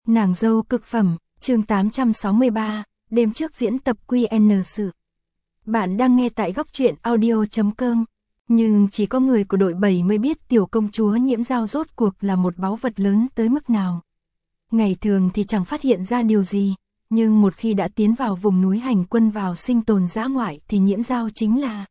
Nàng dâu cực phẩm, chương 863, đêm trước diễn tập QN sự. Bạn đang nghe tại góc truyện audio.com, nhưng chỉ có người của đội 7 mới biết tiểu công chúa Nhiễm Dao rốt cuộc là một báu vật lớn tới mức nào. Ngày thường thì chẳng phát hiện ra điều gì, nhưng một khi đã tiến vào vùng núi hành quân vào sinh tồn dã ngoại thì Nhiễm Dao chính là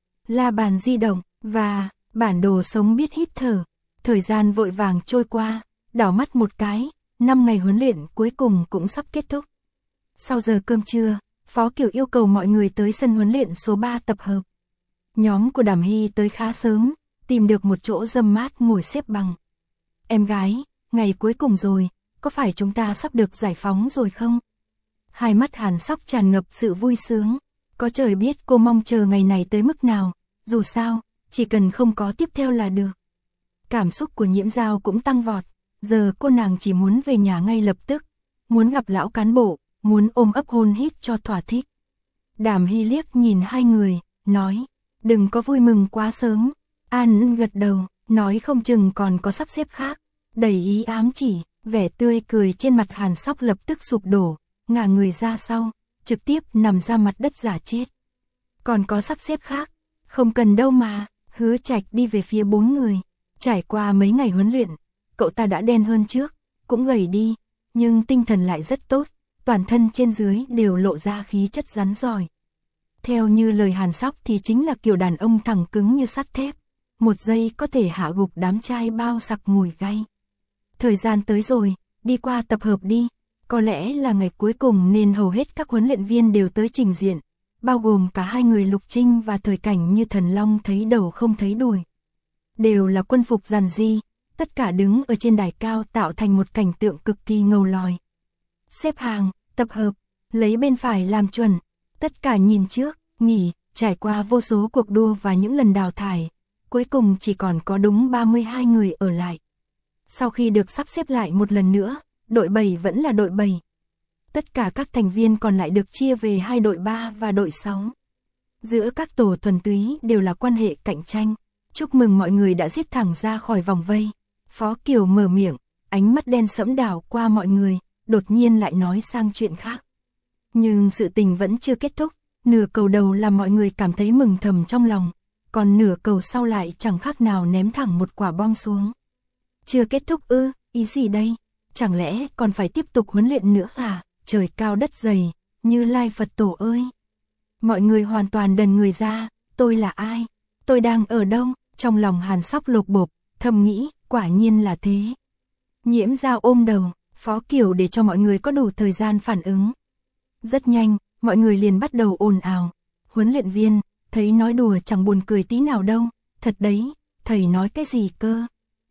la bàn di động, và bản đồ sống biết hít thở. Thời gian vội vàng trôi qua, đảo mắt một cái, 5 ngày huấn luyện cuối cùng cũng sắp kết thúc. Sau giờ cơm trưa, Phó Kiều yêu cầu mọi người tới sân huấn luyện số 3 tập hợp. Nhóm của Đàm Hy tới khá sớm, tìm được một chỗ râm mát ngồi xếp bằng. Em gái, ngày cuối cùng rồi, có phải chúng ta sắp được giải phóng rồi không? Hai mắt Hàn Sóc tràn ngập sự vui sướng, có trời biết cô mong chờ ngày này tới mức nào, dù sao, chỉ cần không có tiếp theo là được. Cảm xúc của Nhiễm Dao cũng tăng vọt, giờ cô nàng chỉ muốn về nhà ngay lập tức, muốn gặp lão cán bộ, muốn ôm ấp hôn hít cho thỏa thích. Đàm Hy liếc nhìn hai người, nói, đừng có vui mừng quá sớm. An gật đầu, nói không chừng còn có sắp xếp khác, đầy ý ám chỉ, vẻ tươi cười trên mặt Hàn Sóc lập tức sụp đổ, ngả người ra sau, trực tiếp nằm ra mặt đất giả chết. Còn có sắp xếp khác, không cần đâu mà. Hứa Trạch đi về phía 4 người, trải qua mấy ngày huấn luyện, cậu ta đã đen hơn trước, cũng gầy đi, nhưng tinh thần lại rất tốt, toàn thân trên dưới đều lộ ra khí chất rắn rỏi. Theo như lời Hàn Sóc thì chính là kiểu đàn ông thẳng cứng như sắt thép, một giây có thể hạ gục đám trai bao sặc mùi gay. Thời gian tới rồi, đi qua tập hợp đi, có lẽ là ngày cuối cùng nên hầu hết các huấn luyện viên đều tới trình diện, bao gồm cả hai người Lục Trinh và Thời Cảnh như thần long thấy đầu không thấy đuôi. Đều là quân phục giản dị, tất cả đứng ở trên đài cao tạo thành một cảnh tượng cực kỳ ngầu lòi. Xếp hàng, tập hợp, lấy bên phải làm chuẩn, tất cả nhìn trước, nghỉ, trải qua vô số cuộc đua và những lần đào thải, cuối cùng chỉ còn có đúng 32 người ở lại. Sau khi được sắp xếp lại một lần nữa, đội 7 vẫn là đội 7. Tất cả các thành viên còn lại được chia về hai đội 3 và đội 6. Giữa các tổ thuần túy đều là quan hệ cạnh tranh. Chúc mừng mọi người đã giết thẳng ra khỏi vòng vây. Phó Kiều mở miệng, ánh mắt đen sẫm đảo qua mọi người, đột nhiên lại nói sang chuyện khác. Nhưng sự tình vẫn chưa kết thúc, nửa cầu đầu làm mọi người cảm thấy mừng thầm trong lòng, còn nửa cầu sau lại chẳng khác nào ném thẳng một quả bom xuống. Chưa kết thúc ư, ý gì đây? Chẳng lẽ còn phải tiếp tục huấn luyện nữa à? Trời cao đất dày, Như Lai Phật Tổ ơi! Mọi người hoàn toàn đần người ra, tôi là ai? Tôi đang ở đâu? Trong lòng Hàn Sóc lột bột, thầm nghĩ, quả nhiên là thế. Nhiễm Dao ôm đầu, Phó Kiều để cho mọi người có đủ thời gian phản ứng. Rất nhanh, mọi người liền bắt đầu ồn ào. Huấn luyện viên, thấy nói đùa chẳng buồn cười tí nào đâu, thật đấy, thầy nói cái gì cơ?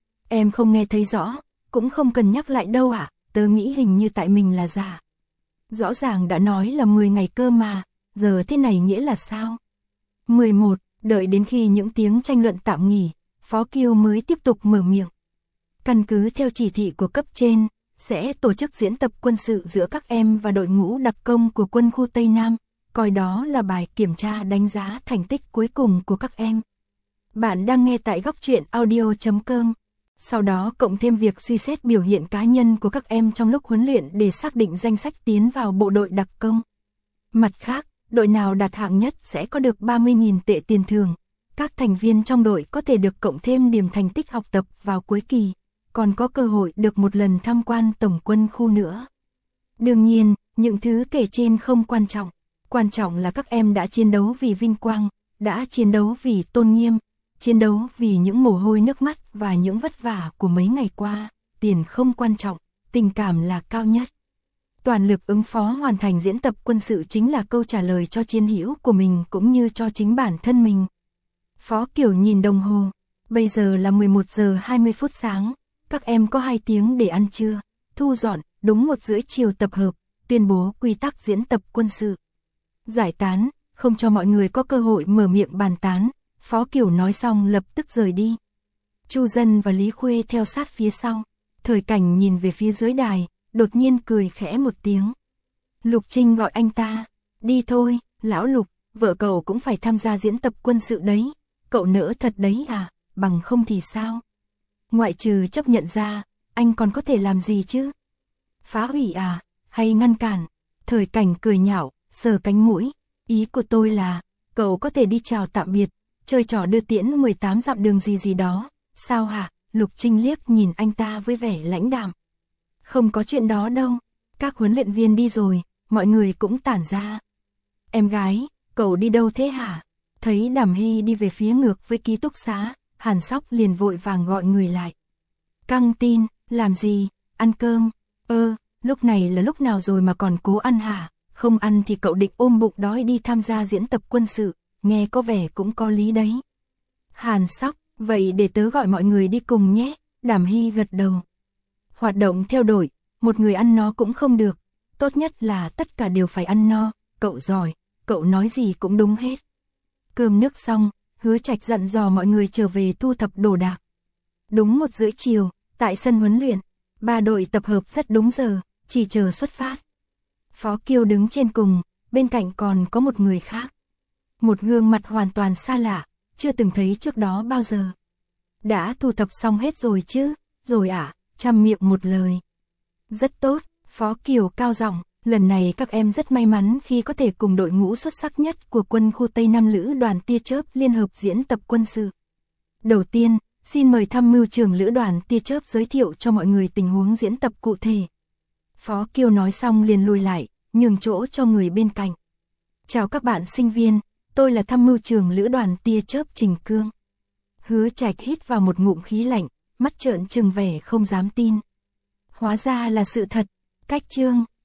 Em không nghe thấy rõ, cũng không cần nhắc lại đâu ạ, tớ nghĩ hình như tại mình là giả. Rõ ràng đã nói là 10 ngày cơ mà, giờ thế này nghĩa là sao? 11, đợi đến khi những tiếng tranh luận tạm nghỉ, Phó Kiều mới tiếp tục mở miệng. Căn cứ theo chỉ thị của cấp trên, sẽ tổ chức diễn tập quân sự giữa các em và đội ngũ đặc công của quân khu Tây Nam, coi đó là bài kiểm tra đánh giá thành tích cuối cùng của các em. Bạn đang nghe tại góc truyện audio.com. Sau đó cộng thêm việc suy xét biểu hiện cá nhân của các em trong lúc huấn luyện để xác định danh sách tiến vào bộ đội đặc công. Mặt khác, đội nào đạt hạng nhất sẽ có được 30.000 tệ tiền thưởng. Các thành viên trong đội có thể được cộng thêm điểm thành tích học tập vào cuối kỳ, còn có cơ hội được một lần tham quan tổng quân khu nữa. Đương nhiên, những thứ kể trên không quan trọng là các em đã chiến đấu vì vinh quang, đã chiến đấu vì tôn nghiêm, chiến đấu vì những mồ hôi nước mắt và những vất vả của mấy ngày qua. Tiền không quan trọng, tình cảm là cao nhất. Toàn lực ứng phó hoàn thành diễn tập quân sự chính là câu trả lời cho chiến hữu của mình cũng như cho chính bản thân mình. Phó Kiều nhìn đồng hồ, bây giờ là 11 giờ 20 phút sáng, các em có 2 tiếng để ăn trưa, thu dọn, đúng 1:30 chiều tập hợp, tuyên bố quy tắc diễn tập quân sự. Giải tán, không cho mọi người có cơ hội mở miệng bàn tán, Phó Kiều nói xong lập tức rời đi. Chu Dân và Lý Khuê theo sát phía sau, Thời Cảnh nhìn về phía dưới đài, đột nhiên cười khẽ một tiếng. Lục Trinh gọi anh ta, đi thôi, lão Lục, vợ cậu cũng phải tham gia diễn tập quân sự đấy, cậu nỡ thật đấy à, bằng không thì sao? Ngoại trừ chấp nhận ra, anh còn có thể làm gì chứ? Phá hủy à, hay ngăn cản? Thời Cảnh cười nhạo, sờ cánh mũi. Ý của tôi là, cậu có thể đi chào tạm biệt, chơi trò đưa tiễn 18 dặm đường gì đó. Sao hả? Lục Trinh liếc nhìn anh ta với vẻ lãnh đạm. Không có chuyện đó đâu, các huấn luyện viên đi rồi, mọi người cũng tản ra. Em gái, cậu đi đâu thế hả? Thấy Đàm Hy đi về phía ngược với ký túc xá, Hàn Sóc liền vội vàng gọi người lại. Căng tin, làm gì? Ăn cơm. Lúc này là lúc nào rồi mà còn cố ăn hả? Không ăn thì cậu định ôm bụng đói đi tham gia diễn tập quân sự, nghe có vẻ cũng có lý đấy. Hàn Sóc, vậy để tớ gọi mọi người đi cùng nhé. Đàm Hy gật đầu. Hoạt động theo đội, một người ăn no cũng không được, tốt nhất là tất cả đều phải ăn no, cậu giỏi, cậu nói gì cũng đúng hết. Cơm nước xong, Hứa Trạch dặn dò mọi người trở về thu thập đồ đạc. Đúng 1:30 chiều, tại sân huấn luyện, 3 đội tập hợp rất đúng giờ, chỉ chờ xuất phát. Phó Kiêu đứng trên cùng, bên cạnh còn có một người khác. Một gương mặt hoàn toàn xa lạ, chưa từng thấy trước đó bao giờ. Đã thu thập xong hết rồi chứ? Rồi ạ, chăm miệng một lời. Rất tốt, Phó Kiều cao giọng, lần này các em rất may mắn khi có thể cùng đội ngũ xuất sắc nhất của quân khu Tây Nam Lữ đoàn tia chớp liên hợp diễn tập quân sự. Đầu tiên, xin mời tham mưu trưởng lữ đoàn tia chớp giới thiệu cho mọi người tình huống diễn tập cụ thể. Phó Kiều nói xong liền lùi lại, nhường chỗ cho người bên cạnh. Chào các bạn sinh viên, tôi là tham mưu trưởng lữ đoàn tia chớp Trình Cương. Hứa Trạch hít vào một ngụm khí lạnh, mắt trợn trừng vẻ không dám tin. Hóa ra là sự thật. Cách chương